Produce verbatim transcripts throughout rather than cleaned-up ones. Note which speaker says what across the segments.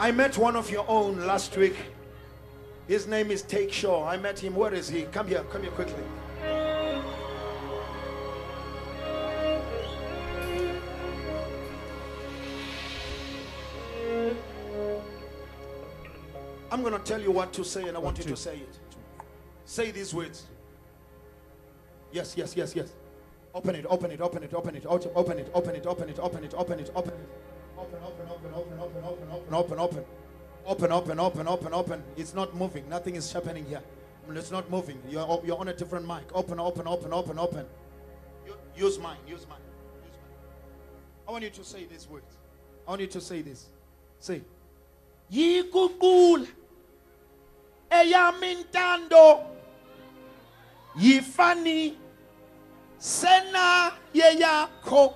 Speaker 1: I met one of your own last week. His name is Take Shaw. I met him. Where is he? Come here. Come here quickly. I'm going to tell you what to say, and I want you to say it. Say these words. Yes, yes, yes, yes. Open it, open it, open it, open it, open it, open it, open it, open it, open it, open it, open it. Open, open, open, open, open, open, open, open, open. Open, open, open, open, open. It's not moving. Nothing is happening here. It's not moving. You're, you're on a different mic. Open, open, open, open, open. Use mine, use mine, use mine. I want you to say these words. I want you to say this. Say. Yikukul eyamintando yifani sena yeyakho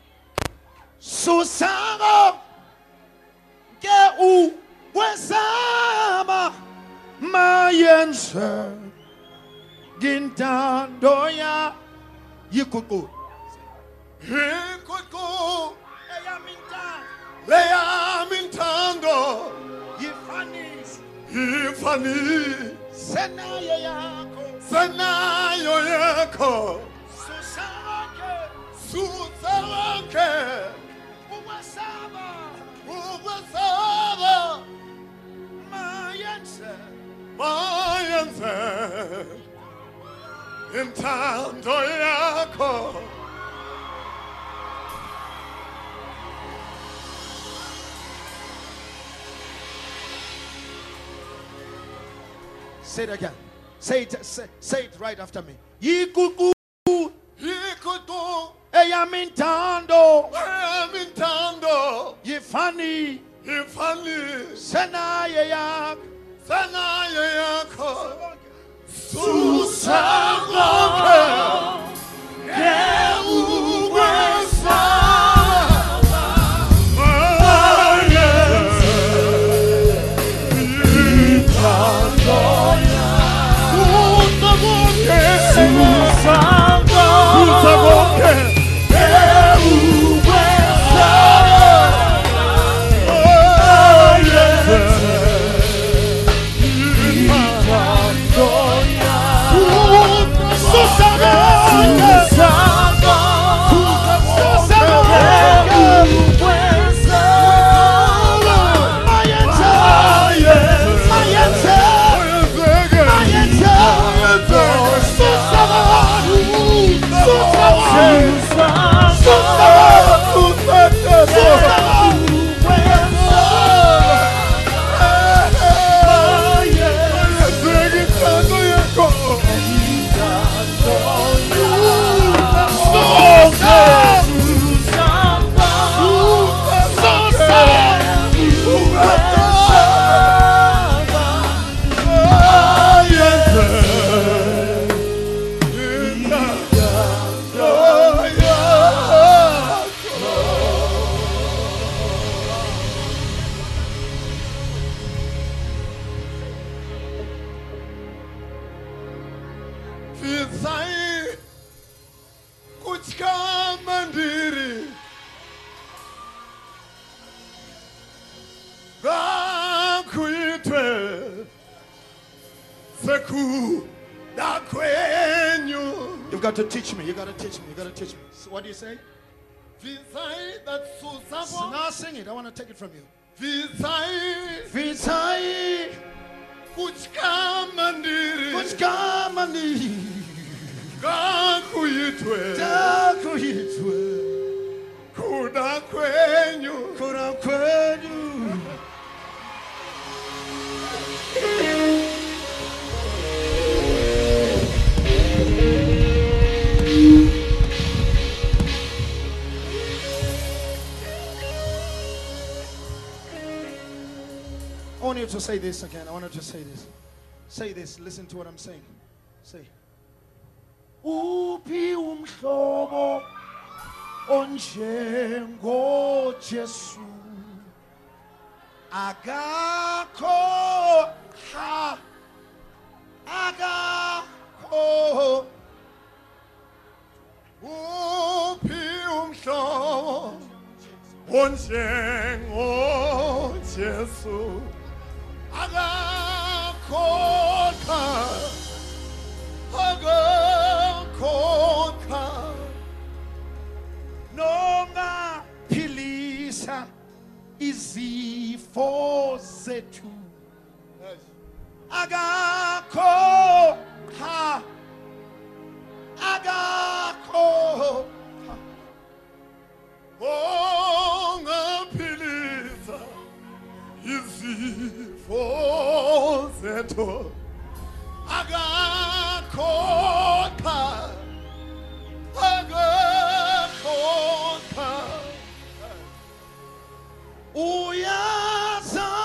Speaker 1: susamo ke u wesama mayense gintando ya yikukul yikukul eyamintando eyamintando yifani yifani senayo yakho senayo yakho susawake susawake uwasaba uwasaba mayense mayense intando yakho. Say it again. Say it. Say, say it right after me. Yikuku. Yikuku. Eyamintando. Eyamintando. Yifani. Yifani. Senaye yak. Senaye yako. Susanoke. Keuwesa. You've got to teach me. You got to teach me. You got to teach me. So what do you say? So now sing it. I want to take it from you. Vizai. Vizai. Kuchkamandiri. Kuchkamandiri. Kakuyitwe. Kakuyitwe. Kuda kwenyu. Kuda kwenyu. I want you to say this again. I want you to say this. Say this. Listen to what I'm saying. Say. Uphi umhlobo onjengo Jesu akakho ha akakho uphi umhlobo onjengo Jesu agakhokha agakhokha noma philisa izifo zethu agakhokha agakhokha ongaphilisa izifo zethu agakhokha agakhokha uyaza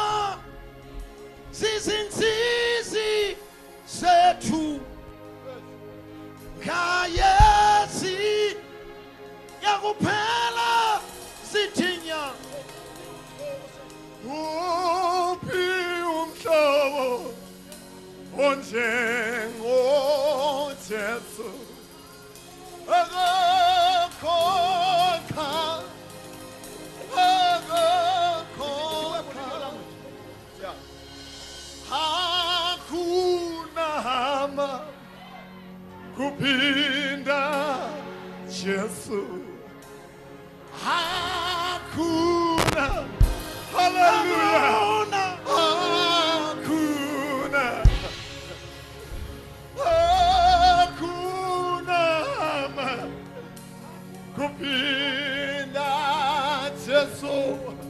Speaker 1: zizinsizi zethu kayesi yakuphela sithinya uphi umhlobo onjengo Jesu agakhokha agakhokha hakuna hama kupinda Jesu hakuna hallelujah hakuna hakuna hama kupinda Jesu